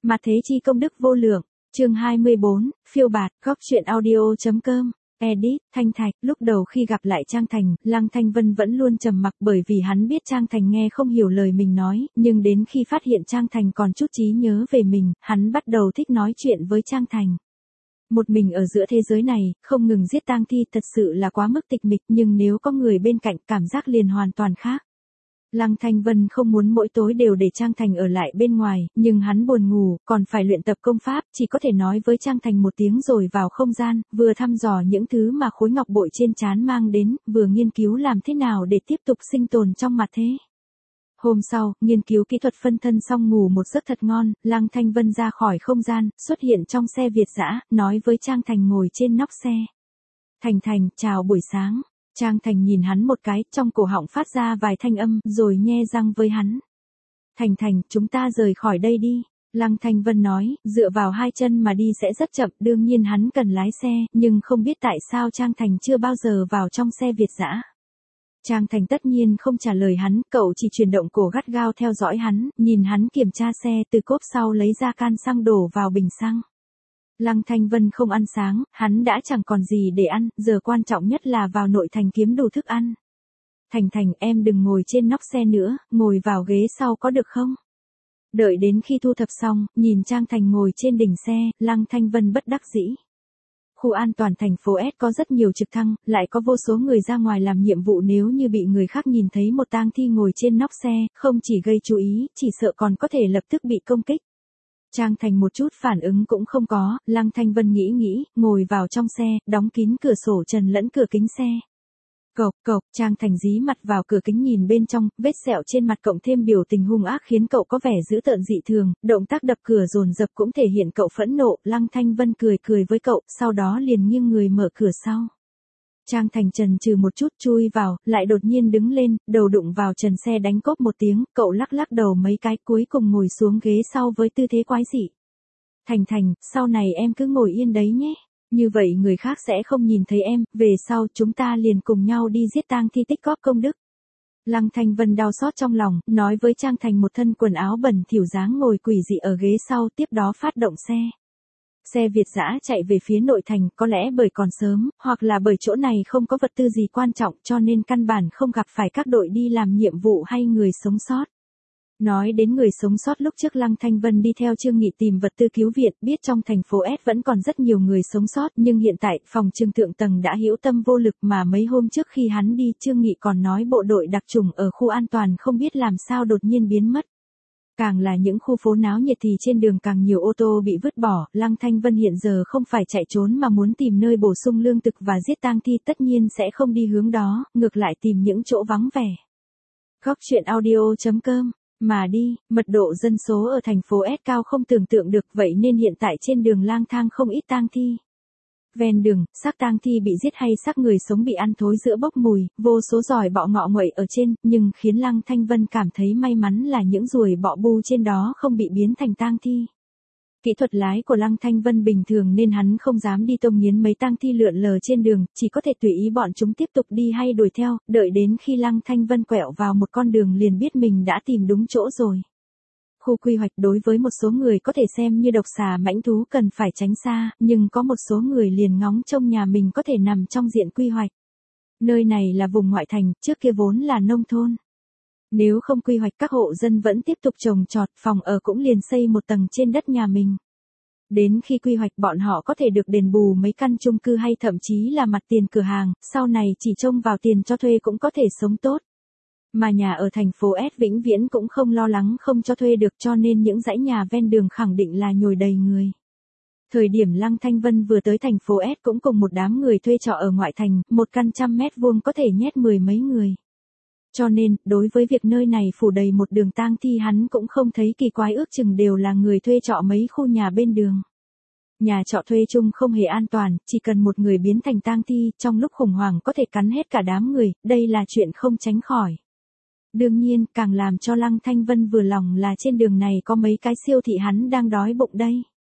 Mà thế chi công đức vô lượng. Chương 24, phiêu bạt, góc truyện audio.com. Edit, Thanh Thạch. Lúc đầu khi gặp lại Trang Thành, Lăng Thanh Vân vẫn luôn trầm mặc bởi vì hắn biết Trang Thành nghe không hiểu lời mình nói, nhưng đến khi phát hiện Trang Thành còn chút trí nhớ về mình, hắn bắt đầu thích nói chuyện với Trang Thành. Một mình ở giữa thế giới này, không ngừng giết tang thi thật sự là quá mức tịch mịch, nhưng nếu có người bên cạnh cảm giác liền hoàn toàn khác. Lăng Thanh Vân không muốn mỗi tối đều để Trang Thành ở lại bên ngoài, nhưng hắn buồn ngủ, còn phải luyện tập công pháp, chỉ có thể nói với Trang Thành một tiếng rồi vào không gian, vừa thăm dò những thứ mà khối ngọc bội trên trán mang đến, vừa nghiên cứu làm thế nào để tiếp tục sinh tồn trong mặt thế. Hôm sau, nghiên cứu kỹ thuật phân thân xong ngủ một giấc thật ngon, Lăng Thanh Vân ra khỏi không gian, xuất hiện trong xe Việt dã, nói với Trang Thành ngồi trên nóc xe. Thành, chào buổi sáng. Trang Thành nhìn hắn một cái, trong cổ họng phát ra vài thanh âm, rồi nhe răng với hắn. Thành, chúng ta rời khỏi đây đi. Lăng Thanh Vân nói, dựa vào hai chân mà đi sẽ rất chậm, đương nhiên hắn cần lái xe, nhưng không biết tại sao Trang Thành chưa bao giờ vào trong xe Việt dã. Trang Thành tất nhiên không trả lời hắn, cậu chỉ chuyển động cổ gắt gao theo dõi hắn, nhìn hắn kiểm tra xe, từ cốp sau lấy ra can xăng đổ vào bình xăng. Lăng Thanh Vân không ăn sáng, hắn đã chẳng còn gì để ăn, giờ quan trọng nhất là vào nội thành kiếm đủ thức ăn. Thành, em đừng ngồi trên nóc xe nữa, ngồi vào ghế sau có được không? Đợi đến khi thu thập xong, nhìn Trang Thành ngồi trên đỉnh xe, Lăng Thanh Vân bất đắc dĩ. Khu an toàn thành phố S có rất nhiều trực thăng, lại có vô số người ra ngoài làm nhiệm vụ, nếu như bị người khác nhìn thấy một tang thi ngồi trên nóc xe, không chỉ gây chú ý, chỉ sợ còn có thể lập tức bị công kích. Trang Thành một chút phản ứng cũng không có, Lăng Thanh Vân nghĩ, ngồi vào trong xe, đóng kín cửa sổ trần lẫn cửa kính xe. Cộc, Trang Thành dí mặt vào cửa kính nhìn bên trong, vết sẹo trên mặt cộng thêm biểu tình hung ác khiến cậu có vẻ dữ tợn dị thường, động tác đập cửa dồn dập cũng thể hiện cậu phẫn nộ, Lăng Thanh Vân cười với cậu, sau đó liền nghiêng người mở cửa sau. Trang Thành chần chừ một chút chui vào, lại đột nhiên đứng lên, đầu đụng vào trần xe đánh cốp một tiếng, cậu lắc đầu mấy cái cuối cùng ngồi xuống ghế sau với tư thế quái dị. Thành, sau này em cứ ngồi yên đấy nhé. Như vậy người khác sẽ không nhìn thấy em, về sau chúng ta liền cùng nhau đi giết tang thi tích góp công đức. Lăng Thanh Vân đau xót trong lòng, nói với Trang Thành một thân quần áo bẩn thỉu dáng ngồi quỷ dị ở ghế sau, tiếp đó phát động xe. Xe Việt dã chạy về phía nội thành, có lẽ bởi còn sớm, hoặc là bởi chỗ này không có vật tư gì quan trọng cho nên căn bản không gặp phải các đội đi làm nhiệm vụ hay người sống sót. Nói đến người sống sót, lúc trước Lăng Thanh Vân đi theo Trương Nghị tìm vật tư cứu viện, biết trong thành phố S vẫn còn rất nhiều người sống sót, nhưng hiện tại phòng trừng thượng tầng đã hữu tâm vô lực, mà mấy hôm trước khi hắn đi, Trương Nghị còn nói bộ đội đặc chủng ở khu an toàn không biết làm sao đột nhiên biến mất. Càng là những khu phố náo nhiệt thì trên đường càng nhiều ô tô bị vứt bỏ, Lăng Thanh Vân hiện giờ không phải chạy trốn mà muốn tìm nơi bổ sung lương thực và giết tang thi, tất nhiên sẽ không đi hướng đó, ngược lại tìm những chỗ vắng vẻ. Góc truyện audio.com. Mà đi, mật độ dân số ở thành phố S cao không tưởng tượng được, vậy nên hiện tại trên đường lang thang không ít tang thi. Ven đường, xác tang thi bị giết hay xác người sống bị ăn thối giữa bốc mùi, vô số giòi bọ ngọ nguậy ở trên, nhưng khiến Lăng Thanh Vân cảm thấy may mắn là những ruồi bọ bu trên đó không bị biến thành tang thi. Kỹ thuật lái của Lăng Thanh Vân bình thường nên hắn không dám đi tông nghiến mấy tang thi lượn lờ trên đường, chỉ có thể tùy ý bọn chúng tiếp tục đi hay đuổi theo, đợi đến khi Lăng Thanh Vân quẹo vào một con đường liền biết mình đã tìm đúng chỗ rồi. Khu quy hoạch đối với một số người có thể xem như độc xà mãnh thú cần phải tránh xa, nhưng có một số người liền ngóng trông nhà mình có thể nằm trong diện quy hoạch. Nơi này là vùng ngoại thành, trước kia vốn là nông thôn. Nếu không quy hoạch các hộ dân vẫn tiếp tục trồng trọt, phòng ở cũng liền xây một tầng trên đất nhà mình. Đến khi quy hoạch bọn họ có thể được đền bù mấy căn chung cư hay thậm chí là mặt tiền cửa hàng, sau này chỉ trông vào tiền cho thuê cũng có thể sống tốt. Mà nhà ở thành phố S vĩnh viễn cũng không lo lắng không cho thuê được, cho nên những dãy nhà ven đường khẳng định là nhồi đầy người. Thời điểm Lăng Thanh Vân vừa tới thành phố S cũng cùng một đám người thuê trọ ở ngoại thành, một căn 100 mét vuông có thể nhét 10 mấy người. Cho nên, đối với việc nơi này phủ đầy một đường tang thi hắn cũng không thấy kỳ quái, ước chừng đều là người thuê trọ mấy khu nhà bên đường. Nhà trọ thuê chung không hề an toàn, chỉ cần một người biến thành tang thi, trong lúc khủng hoảng có thể cắn hết cả đám người, đây là chuyện không tránh khỏi. Đương nhiên, càng làm cho Lăng Thanh Vân vừa lòng là trên đường này có mấy cái siêu thị, hắn đang đói bụng đây.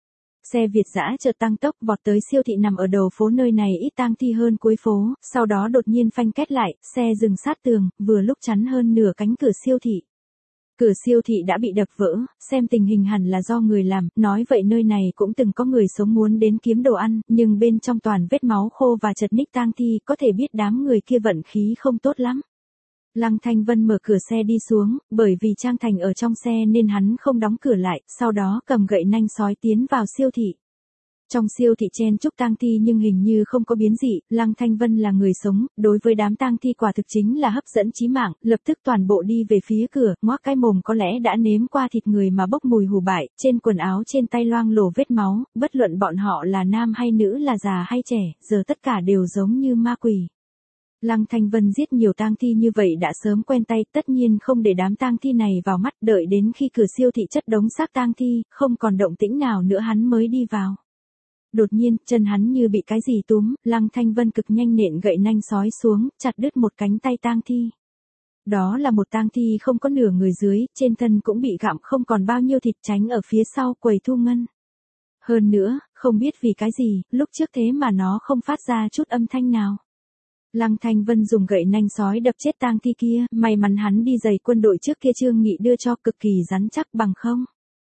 Xe Việt dã chợt tăng tốc vọt tới siêu thị nằm ở đầu phố, nơi này ít tang thi hơn cuối phố, sau đó đột nhiên phanh két lại, xe dừng sát tường, vừa lúc chắn hơn nửa cánh cửa siêu thị. Cửa siêu thị đã bị đập vỡ, xem tình hình hẳn là do người làm, nói vậy nơi này cũng từng có người sống muốn đến kiếm đồ ăn, nhưng bên trong toàn vết máu khô và chật ních tang thi, có thể biết đám người kia vận khí không tốt lắm. Lăng Thanh Vân mở cửa xe đi xuống, bởi vì Trang Thành ở trong xe nên hắn không đóng cửa lại, sau đó cầm gậy nanh sói tiến vào siêu thị. Trong siêu thị chen chúc tang thi nhưng hình như không có biến dị, Lăng Thanh Vân là người sống, đối với đám tang thi quả thực chính là hấp dẫn chí mạng, lập tức toàn bộ đi về phía cửa, ngoác cái mồm có lẽ đã nếm qua thịt người mà bốc mùi hủ bại, trên quần áo trên tay loang lổ vết máu, bất luận bọn họ là nam hay nữ là già hay trẻ, giờ tất cả đều giống như ma quỷ. Lăng Thanh Vân giết nhiều tang thi như vậy đã sớm quen tay, tất nhiên không để đám tang thi này vào mắt, đợi đến khi cửa siêu thị chất đống xác tang thi, không còn động tĩnh nào nữa hắn mới đi vào. Đột nhiên, chân hắn như bị cái gì túm, Lăng Thanh Vân cực nhanh nện gậy nanh sói xuống, chặt đứt một cánh tay tang thi. Đó là một tang thi không có nửa người dưới, trên thân cũng bị gặm không còn bao nhiêu thịt, tránh ở phía sau quầy thu ngân. Hơn nữa, không biết vì cái gì, lúc trước thế mà nó không phát ra chút âm thanh nào. Lăng Thanh Vân dùng gậy nanh sói đập chết tang thi kia, may mắn hắn đi giày quân đội trước kia Trương Nghị đưa cho, cực kỳ rắn chắc, bằng không.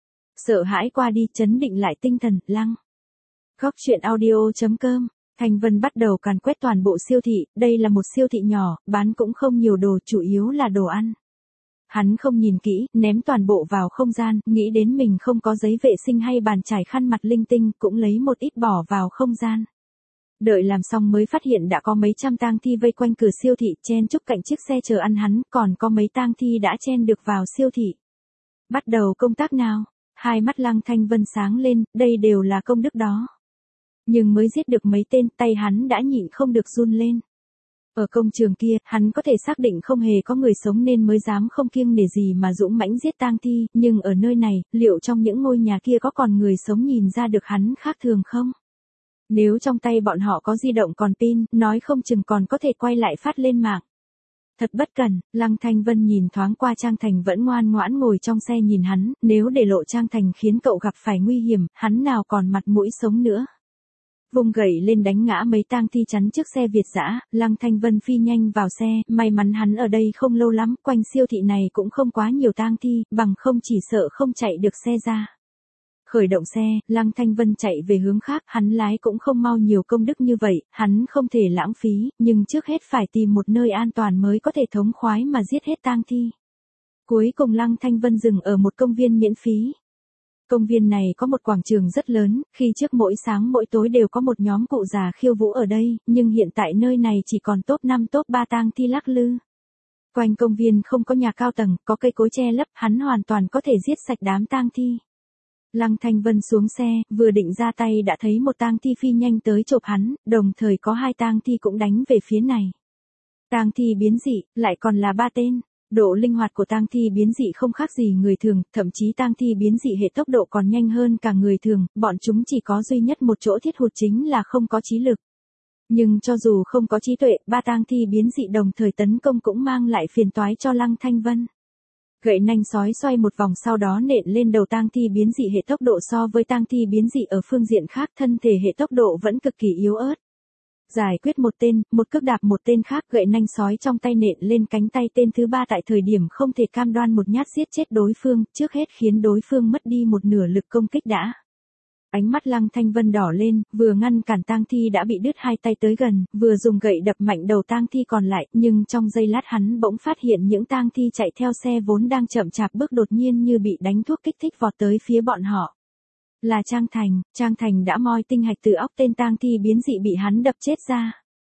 Sợ hãi qua đi, trấn định lại tinh thần, Lăng. Góc truyện audio.com, Thanh Vân bắt đầu càn quét toàn bộ siêu thị, đây là một siêu thị nhỏ, bán cũng không nhiều đồ, chủ yếu là đồ ăn. Hắn không nhìn kỹ, ném toàn bộ vào không gian, nghĩ đến mình không có giấy vệ sinh hay bàn chải khăn mặt linh tinh, cũng lấy một ít bỏ vào không gian. Đợi làm xong mới phát hiện đã có mấy trăm tang thi vây quanh cửa siêu thị, chen chúc cạnh chiếc xe chờ ăn hắn, còn có mấy tang thi đã chen được vào siêu thị. Bắt đầu công tác nào? Hai mắt Lăng Thanh Vân sáng lên, đây đều là công đức đó. Nhưng mới giết được mấy tên, tay hắn đã nhịn không được run lên. Ở công trường kia, hắn có thể xác định không hề có người sống nên mới dám không kiêng nể gì mà dũng mãnh giết tang thi, nhưng ở nơi này, liệu trong những ngôi nhà kia có còn người sống nhìn ra được hắn khác thường không? Nếu trong tay bọn họ có di động còn pin, nói không chừng còn có thể quay lại phát lên mạng. Thật bất cần, Lăng Thanh Vân nhìn thoáng qua Trang Thành vẫn ngoan ngoãn ngồi trong xe nhìn hắn, nếu để lộ Trang Thành khiến cậu gặp phải nguy hiểm, hắn nào còn mặt mũi sống nữa. Vung gậy lên đánh ngã mấy tang thi chắn trước xe Việt dã, Lăng Thanh Vân phi nhanh vào xe, may mắn hắn ở đây không lâu lắm, quanh siêu thị này cũng không quá nhiều tang thi, bằng không chỉ sợ không chạy được xe ra. Khởi động xe, Lăng Thanh Vân chạy về hướng khác, hắn lái cũng không mau nhiều công đức như vậy, hắn không thể lãng phí, nhưng trước hết phải tìm một nơi an toàn mới có thể thống khoái mà giết hết tang thi. Cuối cùng Lăng Thanh Vân dừng ở một công viên miễn phí. Công viên này có một quảng trường rất lớn, khi trước mỗi sáng mỗi tối đều có một nhóm cụ già khiêu vũ ở đây, nhưng hiện tại nơi này chỉ còn top 5 top 3 tang thi lắc lư. Quanh công viên không có nhà cao tầng, có cây cối che lấp, hắn hoàn toàn có thể giết sạch đám tang thi. Lăng Thanh Vân xuống xe, vừa định ra tay đã thấy một tang thi phi nhanh tới chộp hắn, đồng thời có hai tang thi cũng đánh về phía này. Tang thi biến dị, lại còn là 3 tên. Độ linh hoạt của tang thi biến dị không khác gì người thường, thậm chí tang thi biến dị hệ tốc độ còn nhanh hơn cả người thường, bọn chúng chỉ có duy nhất một chỗ thiết hụt chính là không có trí lực. Nhưng cho dù không có trí tuệ, 3 tang thi biến dị đồng thời tấn công cũng mang lại phiền toái cho Lăng Thanh Vân. Gậy nanh sói xoay một vòng sau đó nện lên đầu tang thi biến dị hệ tốc độ so với tang thi biến dị ở phương diện khác thân thể hệ tốc độ vẫn cực kỳ yếu ớt. Giải quyết một tên, một cước đạp một tên khác, gậy nanh sói trong tay nện lên cánh tay tên thứ 3 tại thời điểm không thể cam đoan một nhát giết chết đối phương, trước hết khiến đối phương mất đi một nửa lực công kích đã. Ánh mắt Lăng Thanh Vân đỏ lên, vừa ngăn cản tang thi đã bị đứt hai tay tới gần, vừa dùng gậy đập mạnh đầu tang thi còn lại, nhưng trong giây lát hắn bỗng phát hiện những tang thi chạy theo xe vốn đang chậm chạp bước đột nhiên như bị đánh thuốc kích thích vọt tới phía bọn họ. Là Trang Thành đã moi tinh hạch từ óc tên tang thi biến dị bị hắn đập chết ra.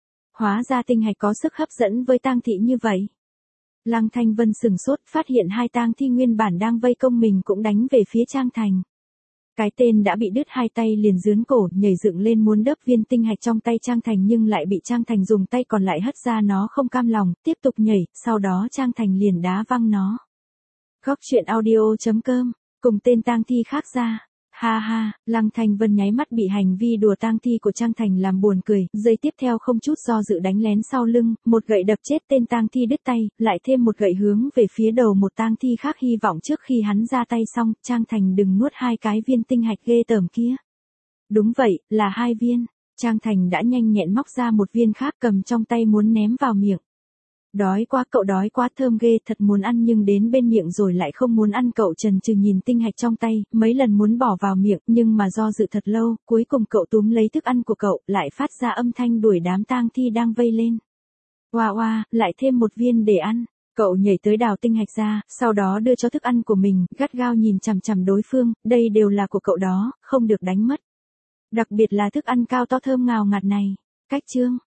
Hóa ra tinh hạch có sức hấp dẫn với tang thị như vậy. Lăng Thanh Vân sừng sốt, phát hiện hai tang thi nguyên bản đang vây công mình cũng đánh về phía Trang Thành. Cái tên đã bị đứt hai tay liền giương cổ, nhảy dựng lên muốn đớp viên tinh hạch trong tay Trang Thành nhưng lại bị Trang Thành dùng tay còn lại hất ra, nó không cam lòng, tiếp tục nhảy, sau đó Trang Thành liền đá văng nó. Góc truyện audio.com, cùng tên tang thi khác ra. Ha ha, Lăng Thanh Vân nháy mắt bị hành vi đùa tang thi của Trang Thành làm buồn cười, giây tiếp theo không chút do dự đánh lén sau lưng, một gậy đập chết tên tang thi đứt tay, lại thêm một gậy hướng về phía đầu một tang thi khác, hy vọng trước khi hắn ra tay xong, Trang Thành đừng nuốt hai cái viên tinh hạch ghê tởm kia. Đúng vậy, là 2 viên. Trang Thành đã nhanh nhẹn móc ra một viên khác cầm trong tay muốn ném vào miệng. Đói quá, cậu đói quá, thơm ghê, thật muốn ăn nhưng đến bên miệng rồi lại không muốn ăn. Cậu chần chừ nhìn tinh hạch trong tay, mấy lần muốn bỏ vào miệng, nhưng mà do dự thật lâu, cuối cùng cậu túm lấy thức ăn của cậu, lại phát ra âm thanh đuổi đám tang thi đang vây lên. Oa oa, lại thêm một viên để ăn. Cậu nhảy tới đào tinh hạch ra, sau đó đưa cho thức ăn của mình, gắt gao nhìn chằm chằm đối phương, đây đều là của cậu đó, không được đánh mất. Đặc biệt là thức ăn cao to thơm ngào ngạt này. Cách chương